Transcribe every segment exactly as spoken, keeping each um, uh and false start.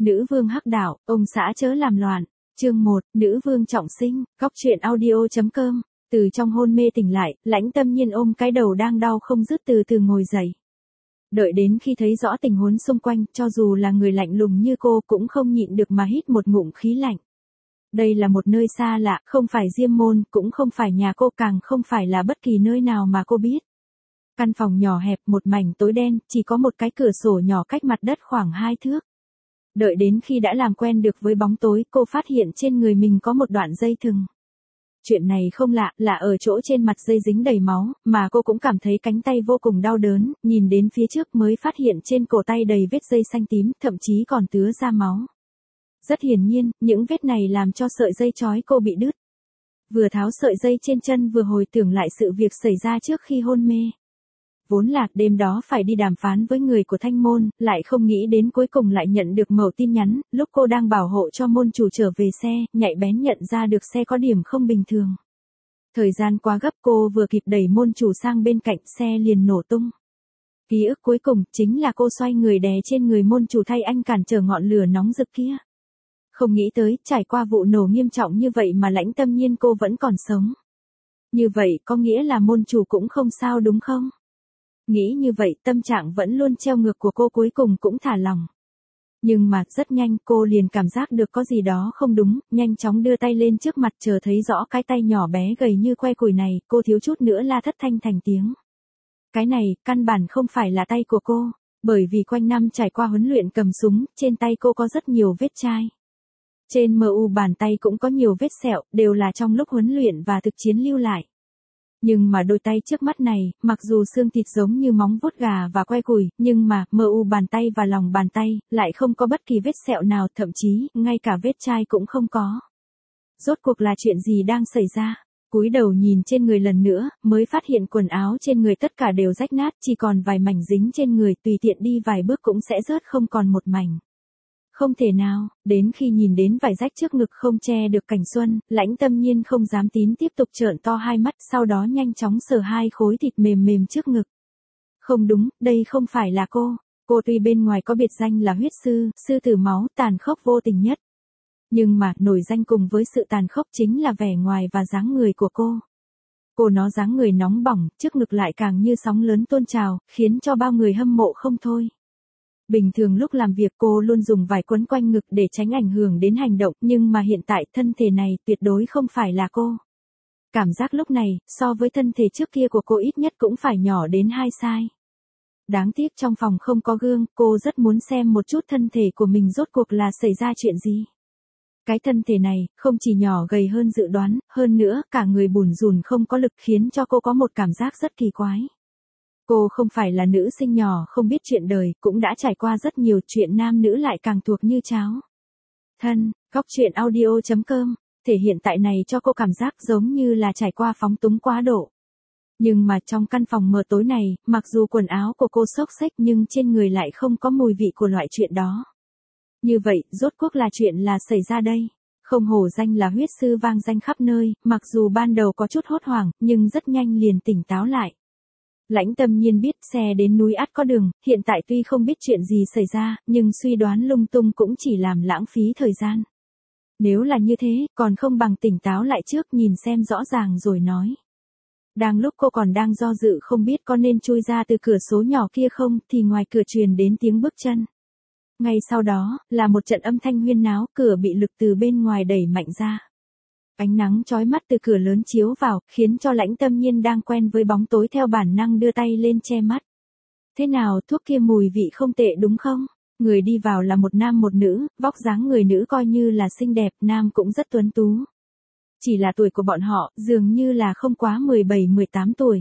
Nữ vương hắc đạo, ông xã chớ làm loạn. Chương một, nữ vương trọng sinh, góc truyện audio.com. Từ trong hôn mê tỉnh lại, Lãnh Tâm Nhiên ôm cái đầu đang đau không dứt từ từ ngồi dậy. Đợi đến khi thấy rõ tình huống xung quanh, cho dù là người lạnh lùng như cô cũng không nhịn được mà hít một ngụm khí lạnh. Đây là một nơi xa lạ, không phải Diêm Môn, cũng không phải nhà cô, càng không phải là bất kỳ nơi nào mà cô biết. Căn phòng nhỏ hẹp, một mảnh tối đen, chỉ có một cái cửa sổ nhỏ cách mặt đất khoảng hai thước. Đợi đến khi đã làm quen được với bóng tối, cô phát hiện trên người mình có một đoạn dây thừng. Chuyện này không lạ, là ở chỗ trên mặt dây dính đầy máu, mà cô cũng cảm thấy cánh tay vô cùng đau đớn, nhìn đến phía trước mới phát hiện trên cổ tay đầy vết dây xanh tím, thậm chí còn tứa ra máu. Rất hiển nhiên, những vết này làm cho sợi dây trói cô bị đứt. Vừa tháo sợi dây trên chân vừa hồi tưởng lại sự việc xảy ra trước khi hôn mê. Vốn là đêm đó phải đi đàm phán với người của Thanh Môn, lại không nghĩ đến cuối cùng lại nhận được mẩu tin nhắn, lúc cô đang bảo hộ cho môn chủ trở về xe, nhạy bén nhận ra được xe có điểm không bình thường. Thời gian quá gấp, cô vừa kịp đẩy môn chủ sang bên cạnh, xe liền nổ tung. Ký ức cuối cùng chính là cô xoay người đè trên người môn chủ thay anh cản trở ngọn lửa nóng rực kia. Không nghĩ tới, trải qua vụ nổ nghiêm trọng như vậy mà Lãnh Tâm Nhiên cô vẫn còn sống. Như vậy có nghĩa là môn chủ cũng không sao đúng không? Nghĩ như vậy, tâm trạng vẫn luôn treo ngược của cô cuối cùng cũng thả lỏng. Nhưng mà, rất nhanh cô liền cảm giác được có gì đó không đúng, nhanh chóng đưa tay lên trước mặt chờ thấy rõ cái tay nhỏ bé gầy như que củi này, cô thiếu chút nữa la thất thanh thành tiếng. Cái này, căn bản không phải là tay của cô, bởi vì quanh năm trải qua huấn luyện cầm súng, trên tay cô có rất nhiều vết chai. Trên mu bàn tay cũng có nhiều vết sẹo, đều là trong lúc huấn luyện và thực chiến lưu lại. Nhưng mà đôi tay trước mắt này, mặc dù xương thịt giống như móng vuốt gà và que củi, nhưng mà, mu bàn tay và lòng bàn tay, lại không có bất kỳ vết sẹo nào, thậm chí, ngay cả vết chai cũng không có. Rốt cuộc là chuyện gì đang xảy ra? Cúi đầu nhìn trên người lần nữa, mới phát hiện quần áo trên người tất cả đều rách nát, chỉ còn vài mảnh dính trên người, tùy tiện đi vài bước cũng sẽ rớt không còn một mảnh. Không thể nào, đến khi nhìn đến vải rách trước ngực không che được cảnh xuân, Lãnh Tâm Nhiên không dám tín tiếp tục trợn to hai mắt, sau đó nhanh chóng sờ hai khối thịt mềm mềm trước ngực. Không đúng, đây không phải là cô. Cô tuy bên ngoài có biệt danh là huyết sư, sư tử máu, tàn khốc vô tình nhất. Nhưng mà, nổi danh cùng với sự tàn khốc chính là vẻ ngoài và dáng người của cô. Cô nó dáng người nóng bỏng, trước ngực lại càng như sóng lớn tuôn trào, khiến cho bao người hâm mộ không thôi. Bình thường lúc làm việc cô luôn dùng vải quấn quanh ngực để tránh ảnh hưởng đến hành động, nhưng mà hiện tại thân thể này tuyệt đối không phải là cô. Cảm giác lúc này, so với thân thể trước kia của cô ít nhất cũng phải nhỏ đến hai size. Đáng tiếc trong phòng không có gương, cô rất muốn xem một chút thân thể của mình rốt cuộc là xảy ra chuyện gì. Cái thân thể này, không chỉ nhỏ gầy hơn dự đoán, hơn nữa, cả người bùn rùn không có lực khiến cho cô có một cảm giác rất kỳ quái. Cô không phải là nữ sinh nhỏ không biết chuyện đời, cũng đã trải qua rất nhiều chuyện nam nữ lại càng thuộc như cháo. Thân, góc truyện audio.com, thể hiện tại này cho cô cảm giác giống như là trải qua phóng túng quá độ. Nhưng mà trong căn phòng mờ tối này, mặc dù quần áo của cô xốc xếch nhưng trên người lại không có mùi vị của loại chuyện đó. Như vậy, rốt cuộc là chuyện là xảy ra đây. Không hổ danh là huyết sư vang danh khắp nơi, mặc dù ban đầu có chút hốt hoảng, nhưng rất nhanh liền tỉnh táo lại. Lãnh Tâm Nhiên biết xe đến núi ắt có đường, hiện tại tuy không biết chuyện gì xảy ra, nhưng suy đoán lung tung cũng chỉ làm lãng phí thời gian. Nếu là như thế, còn không bằng tỉnh táo lại trước nhìn xem rõ ràng rồi nói. Đang lúc cô còn đang do dự không biết có nên chui ra từ cửa số nhỏ kia không, thì ngoài cửa truyền đến tiếng bước chân. Ngay sau đó, là một trận âm thanh huyên náo, cửa bị lực từ bên ngoài đẩy mạnh ra. Ánh nắng chói mắt từ cửa lớn chiếu vào, khiến cho Lãnh Tâm Nhiên đang quen với bóng tối theo bản năng đưa tay lên che mắt. Thế nào, thuốc kia mùi vị không tệ đúng không? Người đi vào là một nam một nữ, vóc dáng người nữ coi như là xinh đẹp, nam cũng rất tuấn tú. Chỉ là tuổi của bọn họ, dường như là không quá mười bảy mười tám tuổi.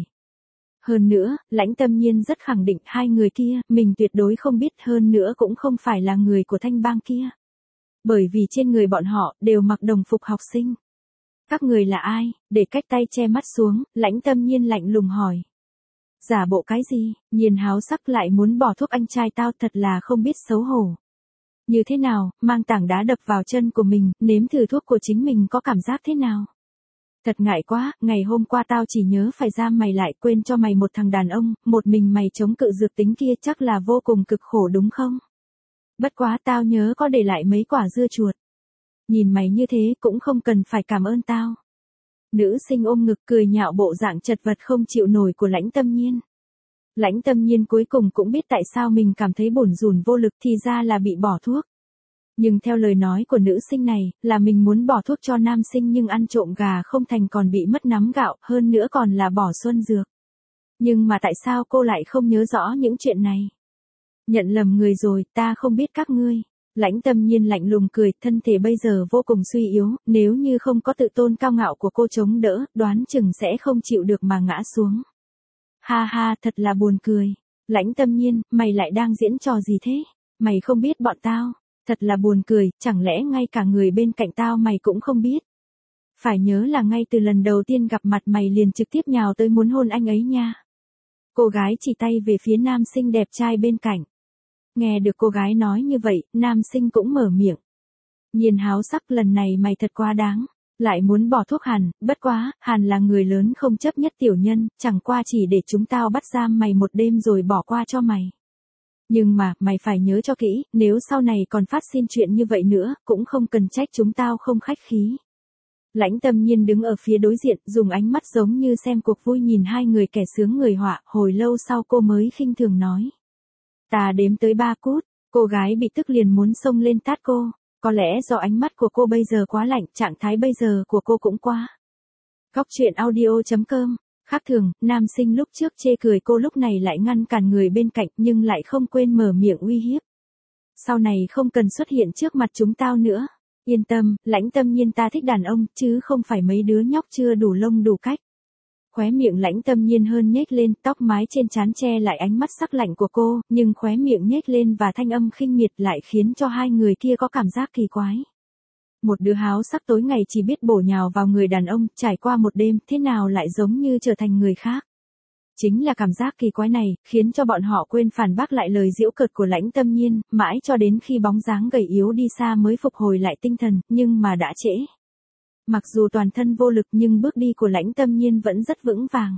Hơn nữa, Lãnh Tâm Nhiên rất khẳng định hai người kia, mình tuyệt đối không biết, hơn nữa cũng không phải là người của Thanh Bang kia. Bởi vì trên người bọn họ, đều mặc đồng phục học sinh. Các người là ai? Để cách tay che mắt xuống, Lãnh Tâm Nhiên lạnh lùng hỏi. Giả bộ cái gì? Nhiên háo sắc lại muốn bỏ thuốc anh trai tao, thật là không biết xấu hổ. Như thế nào, mang tảng đá đập vào chân của mình, nếm thử thuốc của chính mình có cảm giác thế nào? Thật ngại quá, ngày hôm qua tao chỉ nhớ phải giam mày lại, quên cho mày một thằng đàn ông, một mình mày chống cự dược tính kia chắc là vô cùng cực khổ đúng không? Bất quá tao nhớ có để lại mấy quả dưa chuột. Nhìn mày như thế cũng không cần phải cảm ơn tao. Nữ sinh ôm ngực cười nhạo bộ dạng chật vật không chịu nổi của Lãnh Tâm Nhiên. Lãnh Tâm Nhiên cuối cùng cũng biết tại sao mình cảm thấy bủn rủn vô lực thì ra là bị bỏ thuốc. Nhưng theo lời nói của nữ sinh này, là mình muốn bỏ thuốc cho nam sinh nhưng ăn trộm gà không thành còn bị mất nắm gạo, hơn nữa còn là bỏ xuân dược. Nhưng mà tại sao cô lại không nhớ rõ những chuyện này? Nhận lầm người rồi, ta không biết các ngươi. Lãnh Tâm Nhiên lạnh lùng cười, thân thể bây giờ vô cùng suy yếu, nếu như không có tự tôn cao ngạo của cô chống đỡ, đoán chừng sẽ không chịu được mà ngã xuống. Ha ha, thật là buồn cười. Lãnh Tâm Nhiên, mày lại đang diễn trò gì thế? Mày không biết bọn tao. Thật là buồn cười, chẳng lẽ ngay cả người bên cạnh tao mày cũng không biết? Phải nhớ là ngay từ lần đầu tiên gặp mặt mày liền trực tiếp nhào tới muốn hôn anh ấy nha. Cô gái chỉ tay về phía nam sinh đẹp trai bên cạnh. Nghe được cô gái nói như vậy, nam sinh cũng mở miệng. Nhiên háo sắc, lần này mày thật quá đáng. Lại muốn bỏ thuốc Hàn, bất quá, Hàn là người lớn không chấp nhất tiểu nhân, chẳng qua chỉ để chúng tao bắt giam mày một đêm rồi bỏ qua cho mày. Nhưng mà, mày phải nhớ cho kỹ, nếu sau này còn phát sinh chuyện như vậy nữa, cũng không cần trách chúng tao không khách khí. Lãnh Tâm Nhiên đứng ở phía đối diện, dùng ánh mắt giống như xem cuộc vui nhìn hai người kẻ sướng người họa, hồi lâu sau cô mới khinh thường nói. Ta đếm tới ba cút, cô gái bị tức liền muốn xông lên tát cô, có lẽ do ánh mắt của cô bây giờ quá lạnh, trạng thái bây giờ của cô cũng quá. Góc truyện audio chấm com. Khác thường, nam sinh lúc trước chê cười cô lúc này lại ngăn cản người bên cạnh nhưng lại không quên mở miệng uy hiếp. Sau này không cần xuất hiện trước mặt chúng tao nữa. Yên tâm, Lãnh Tâm Nhiên ta thích đàn ông, chứ không phải mấy đứa nhóc chưa đủ lông đủ cách. Khóe miệng Lãnh Tâm Nhiên hơn nhếch lên, tóc mái trên trán che lại ánh mắt sắc lạnh của cô, nhưng khóe miệng nhếch lên và thanh âm khinh miệt lại khiến cho hai người kia có cảm giác kỳ quái. Một đứa háo sắc tối ngày chỉ biết bổ nhào vào người đàn ông, trải qua một đêm, thế nào lại giống như trở thành người khác. Chính là cảm giác kỳ quái này, khiến cho bọn họ quên phản bác lại lời giễu cợt của Lãnh Tâm Nhiên, mãi cho đến khi bóng dáng gầy yếu đi xa mới phục hồi lại tinh thần, nhưng mà đã trễ. Mặc dù toàn thân vô lực nhưng bước đi của Lãnh Tâm Nhiên vẫn rất vững vàng.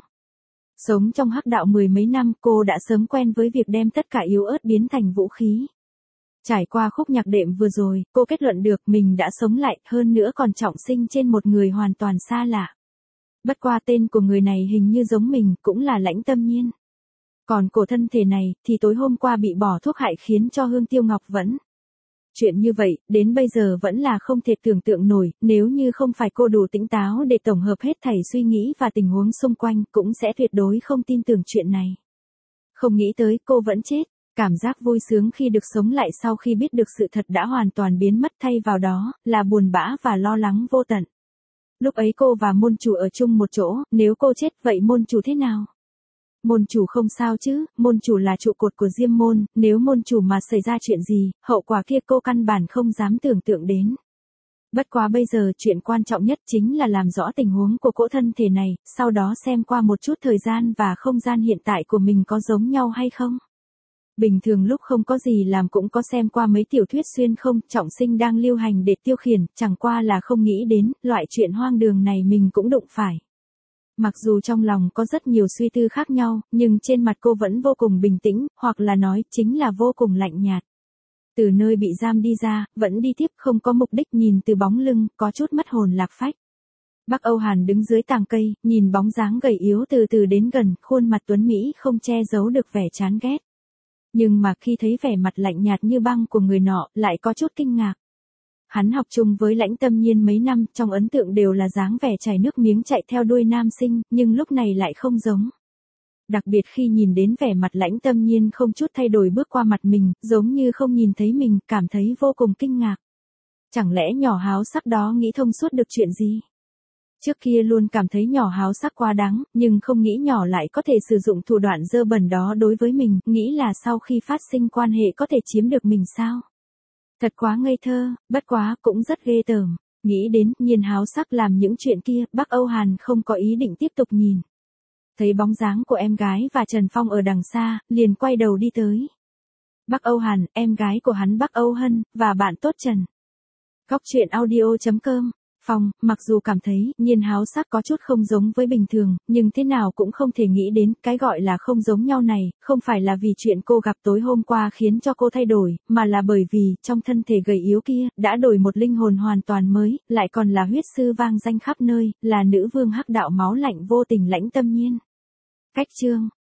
Sống trong hắc đạo mười mấy năm, cô đã sớm quen với việc đem tất cả yếu ớt biến thành vũ khí. Trải qua khúc nhạc đệm vừa rồi, cô kết luận được mình đã sống lại, hơn nữa còn trọng sinh trên một người hoàn toàn xa lạ. Bất qua tên của người này hình như giống mình, cũng là Lãnh Tâm Nhiên. Còn cổ thân thể này, thì tối hôm qua bị bỏ thuốc hại khiến cho Hương Tiêu Ngọc vẫn. Chuyện như vậy, đến bây giờ vẫn là không thể tưởng tượng nổi, nếu như không phải cô đủ tỉnh táo để tổng hợp hết thảy suy nghĩ và tình huống xung quanh, cũng sẽ tuyệt đối không tin tưởng chuyện này. Không nghĩ tới cô vẫn chết. Cảm giác vui sướng khi được sống lại sau khi biết được sự thật đã hoàn toàn biến mất, thay vào đó, là buồn bã và lo lắng vô tận. Lúc ấy cô và môn chủ ở chung một chỗ, nếu cô chết vậy môn chủ thế nào? Môn chủ không sao chứ, môn chủ là trụ cột của Diêm môn, nếu môn chủ mà xảy ra chuyện gì, hậu quả kia cô căn bản không dám tưởng tượng đến. Bất quá bây giờ chuyện quan trọng nhất chính là làm rõ tình huống của cỗ thân thể này, sau đó xem qua một chút thời gian và không gian hiện tại của mình có giống nhau hay không. Bình thường lúc không có gì làm cũng có xem qua mấy tiểu thuyết xuyên không, trọng sinh đang lưu hành để tiêu khiển, chẳng qua là không nghĩ đến, loại chuyện hoang đường này mình cũng đụng phải. Mặc dù trong lòng có rất nhiều suy tư khác nhau, nhưng trên mặt cô vẫn vô cùng bình tĩnh, hoặc là nói, chính là vô cùng lạnh nhạt. Từ nơi bị giam đi ra, vẫn đi tiếp không có mục đích, nhìn từ bóng lưng, có chút mất hồn lạc phách. Bắc Âu Hàn đứng dưới tàng cây, nhìn bóng dáng gầy yếu từ từ đến gần, khuôn mặt tuấn Mỹ không che giấu được vẻ chán ghét. Nhưng mà khi thấy vẻ mặt lạnh nhạt như băng của người nọ, lại có chút kinh ngạc. Hắn học chung với Lãnh Tâm Nhiên mấy năm, trong ấn tượng đều là dáng vẻ chảy nước miếng chạy theo đuôi nam sinh, nhưng lúc này lại không giống. Đặc biệt khi nhìn đến vẻ mặt Lãnh Tâm Nhiên không chút thay đổi bước qua mặt mình, giống như không nhìn thấy mình, cảm thấy vô cùng kinh ngạc. Chẳng lẽ nhỏ háo sắc đó nghĩ thông suốt được chuyện gì? Trước kia luôn cảm thấy nhỏ háo sắc quá đáng, nhưng không nghĩ nhỏ lại có thể sử dụng thủ đoạn dơ bẩn đó đối với mình, nghĩ là sau khi phát sinh quan hệ có thể chiếm được mình sao? Thật quá ngây thơ, bất quá cũng rất ghê tởm. Nghĩ đến, Nhiên háo sắc làm những chuyện kia, Bắc Âu Hàn không có ý định tiếp tục nhìn. Thấy bóng dáng của em gái và Trần Phong ở đằng xa, liền quay đầu đi tới. Bắc Âu Hàn, em gái của hắn Bắc Âu Hân, và bạn tốt Trần. Góc truyện audio chấm com Phong, mặc dù cảm thấy Nhiên Háo sắc có chút không giống với bình thường, nhưng thế nào cũng không thể nghĩ đến cái gọi là không giống nhau này, không phải là vì chuyện cô gặp tối hôm qua khiến cho cô thay đổi, mà là bởi vì trong thân thể gầy yếu kia, đã đổi một linh hồn hoàn toàn mới, lại còn là huyết sư vang danh khắp nơi, là nữ vương hắc đạo máu lạnh vô tình Lãnh Tâm Nhiên. Cách chương